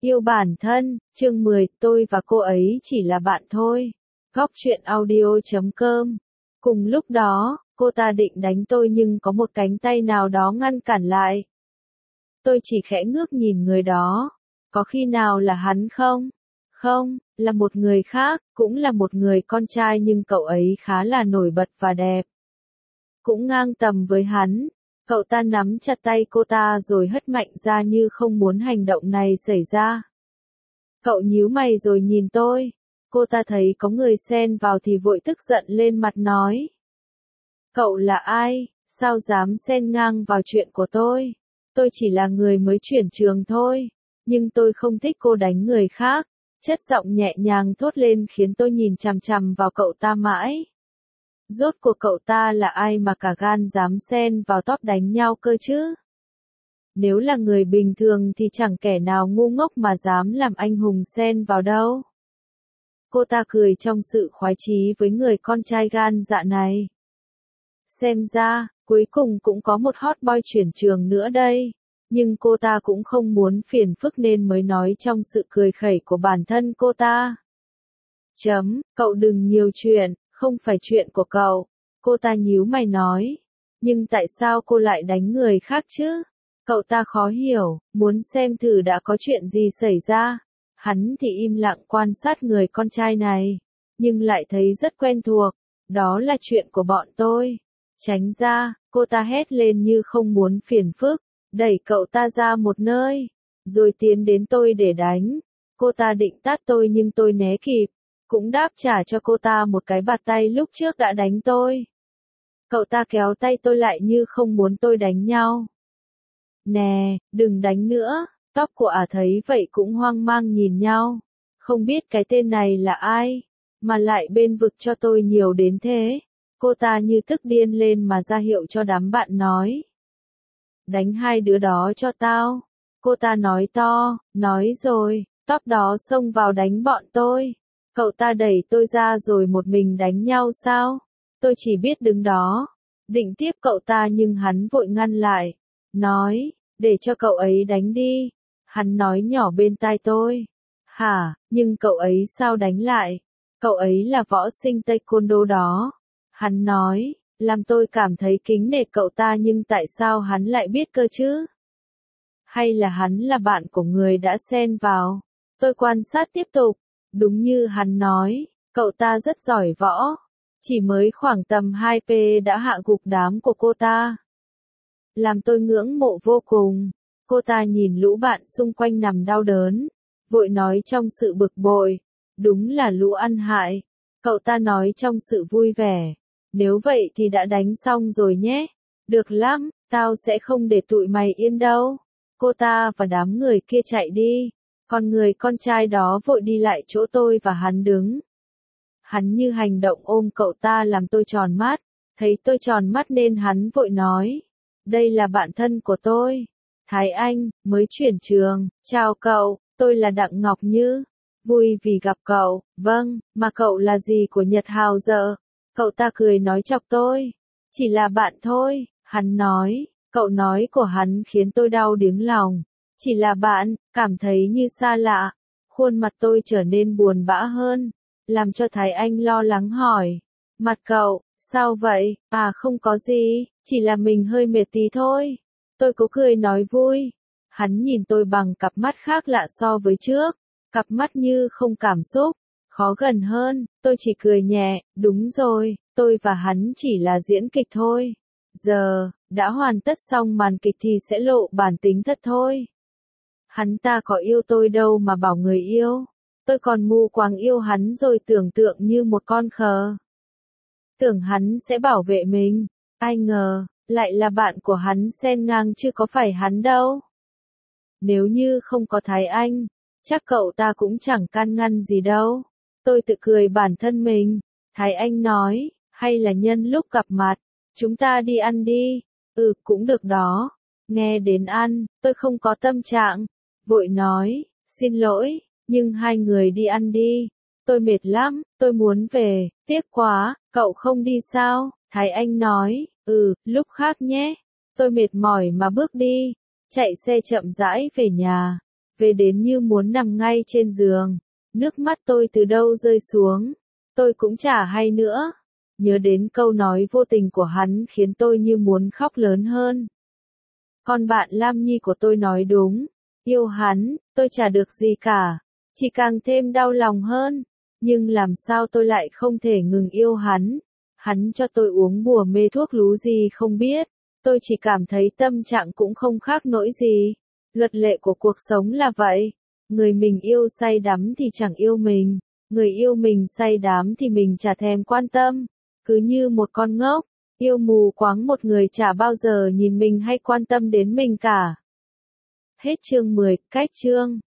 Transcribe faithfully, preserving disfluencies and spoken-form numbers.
Yêu bản thân, chương mười, tôi và cô ấy chỉ là bạn thôi. Góc truyện audio chấm com. Cùng lúc đó, cô ta định đánh tôi nhưng có một cánh tay nào đó ngăn cản lại. Tôi chỉ khẽ ngước nhìn người đó. Có khi nào là hắn không? Không, là một người khác, cũng là một người con trai nhưng cậu ấy khá là nổi bật và đẹp. Cũng ngang tầm với hắn. Cậu ta nắm chặt tay cô ta rồi hất mạnh ra như không muốn hành động này xảy ra. Cậu nhíu mày rồi nhìn tôi. Cô ta thấy có người xen vào thì vội tức giận lên mặt nói. Cậu là ai? Sao dám xen ngang vào chuyện của tôi? Tôi chỉ là người mới chuyển trường thôi. Nhưng tôi không thích cô đánh người khác. Chất giọng nhẹ nhàng thốt lên khiến tôi nhìn chằm chằm vào cậu ta mãi. Rốt cuộc cậu ta là ai mà cả gan dám xen vào tóp đánh nhau cơ chứ? Nếu là người bình thường thì chẳng kẻ nào ngu ngốc mà dám làm anh hùng xen vào đâu. Cô ta cười trong sự khoái chí với người con trai gan dạ này. Xem ra, cuối cùng cũng có một hot boy chuyển trường nữa đây. Nhưng cô ta cũng không muốn phiền phức nên mới nói trong sự cười khẩy của bản thân cô ta. Chấm, cậu đừng nhiều chuyện, không phải chuyện của cậu. Cô ta nhíu mày nói. Nhưng tại sao cô lại đánh người khác chứ? Cậu ta khó hiểu, muốn xem thử đã có chuyện gì xảy ra. Hắn thì im lặng quan sát người con trai này. Nhưng lại thấy rất quen thuộc. Đó là chuyện của bọn tôi. Tránh ra, cô ta hét lên như không muốn phiền phức. Đẩy cậu ta ra một nơi. Rồi tiến đến tôi để đánh. Cô ta định tát tôi nhưng tôi né kịp. Cũng đáp trả cho cô ta một cái bạt tay lúc trước đã đánh tôi. Cậu ta kéo tay tôi lại như không muốn tôi đánh nhau. Nè, đừng đánh nữa. Tóc của ả thấy vậy cũng hoang mang nhìn nhau. Không biết cái tên này là ai, mà lại bên vực cho tôi nhiều đến thế. Cô ta như tức điên lên mà ra hiệu cho đám bạn nói. Đánh hai đứa đó cho tao. Cô ta nói to, nói rồi, tóc đó xông vào đánh bọn tôi. Cậu ta đẩy tôi ra rồi một mình đánh nhau sao? Tôi chỉ biết đứng đó. Định tiếp cậu ta nhưng hắn vội ngăn lại. Nói, để cho cậu ấy đánh đi. Hắn nói nhỏ bên tai tôi. Hả, nhưng cậu ấy sao đánh lại? Cậu ấy là võ sinh taekwondo đó. Hắn nói, làm tôi cảm thấy kính nể cậu ta nhưng tại sao hắn lại biết cơ chứ? Hay là hắn là bạn của người đã xen vào? Tôi quan sát tiếp tục. Đúng như hắn nói, cậu ta rất giỏi võ. Chỉ mới khoảng tầm hai pê đã hạ gục đám của cô ta. Làm tôi ngưỡng mộ vô cùng. Cô ta nhìn lũ bạn xung quanh nằm đau đớn. Vội nói trong sự bực bội. Đúng là lũ ăn hại. Cậu ta nói trong sự vui vẻ. Nếu vậy thì đã đánh xong rồi nhé. Được lắm, tao sẽ không để tụi mày yên đâu. Cô ta và đám người kia chạy đi. Còn người con trai đó vội đi lại chỗ tôi và hắn đứng. Hắn như hành động ôm cậu ta làm tôi tròn mắt. Thấy tôi tròn mắt nên hắn vội nói. Đây là bạn thân của tôi. Thái Anh, mới chuyển trường. Chào cậu, tôi là Đặng Ngọc Như. Vui vì gặp cậu. Vâng, mà cậu là gì của Nhật Hào giờ? Cậu ta cười nói chọc tôi. Chỉ là bạn thôi, hắn nói. Cậu nói của hắn khiến tôi đau điếng lòng. Chỉ là bạn, cảm thấy như xa lạ. Khuôn mặt tôi trở nên buồn bã hơn. Làm cho Thái Anh lo lắng hỏi. Mặt cậu, sao vậy? À không có gì, chỉ là mình hơi mệt tí thôi. Tôi cố cười nói vui. Hắn nhìn tôi bằng cặp mắt khác lạ so với trước. Cặp mắt như không cảm xúc. Khó gần hơn, tôi chỉ cười nhẹ. Đúng rồi, tôi và hắn chỉ là diễn kịch thôi. Giờ, đã hoàn tất xong màn kịch thì sẽ lộ bản tính thật thôi. Hắn ta có yêu tôi đâu mà bảo người yêu. Tôi còn mù quáng yêu hắn rồi tưởng tượng như một con khờ. Tưởng hắn sẽ bảo vệ mình. Ai ngờ, lại là bạn của hắn xen ngang chứ có phải hắn đâu. Nếu như không có Thái Anh, chắc cậu ta cũng chẳng can ngăn gì đâu. Tôi tự cười bản thân mình. Thái Anh nói, hay là nhân lúc gặp mặt, chúng ta đi ăn đi. Ừ, cũng được đó. Nghe đến ăn, tôi không có tâm trạng. Vội nói, xin lỗi, nhưng hai người đi ăn đi. Tôi mệt lắm, tôi muốn về, tiếc quá, cậu không đi sao? Thái Anh nói, ừ, lúc khác nhé. Tôi mệt mỏi mà bước đi, chạy xe chậm rãi về nhà. về đến như muốn nằm ngay trên giường. Nước mắt tôi từ đâu rơi xuống, tôi cũng chả hay nữa. Nhớ đến câu nói vô tình của hắn khiến tôi như muốn khóc lớn hơn. Con bạn Lam Nhi của tôi nói đúng, yêu hắn, tôi chả được gì cả, chỉ càng thêm đau lòng hơn. Nhưng làm sao tôi lại không thể ngừng yêu hắn? Hắn cho tôi uống bùa mê thuốc lú gì không biết, tôi chỉ cảm thấy tâm trạng cũng không khác nỗi gì. Luật lệ của cuộc sống là vậy, người mình yêu say đắm thì chẳng yêu mình, người yêu mình say đắm thì mình chả thèm quan tâm. Cứ như một con ngốc, yêu mù quáng một người chả bao giờ nhìn mình hay quan tâm đến mình cả. Hết chương mười, cách chương.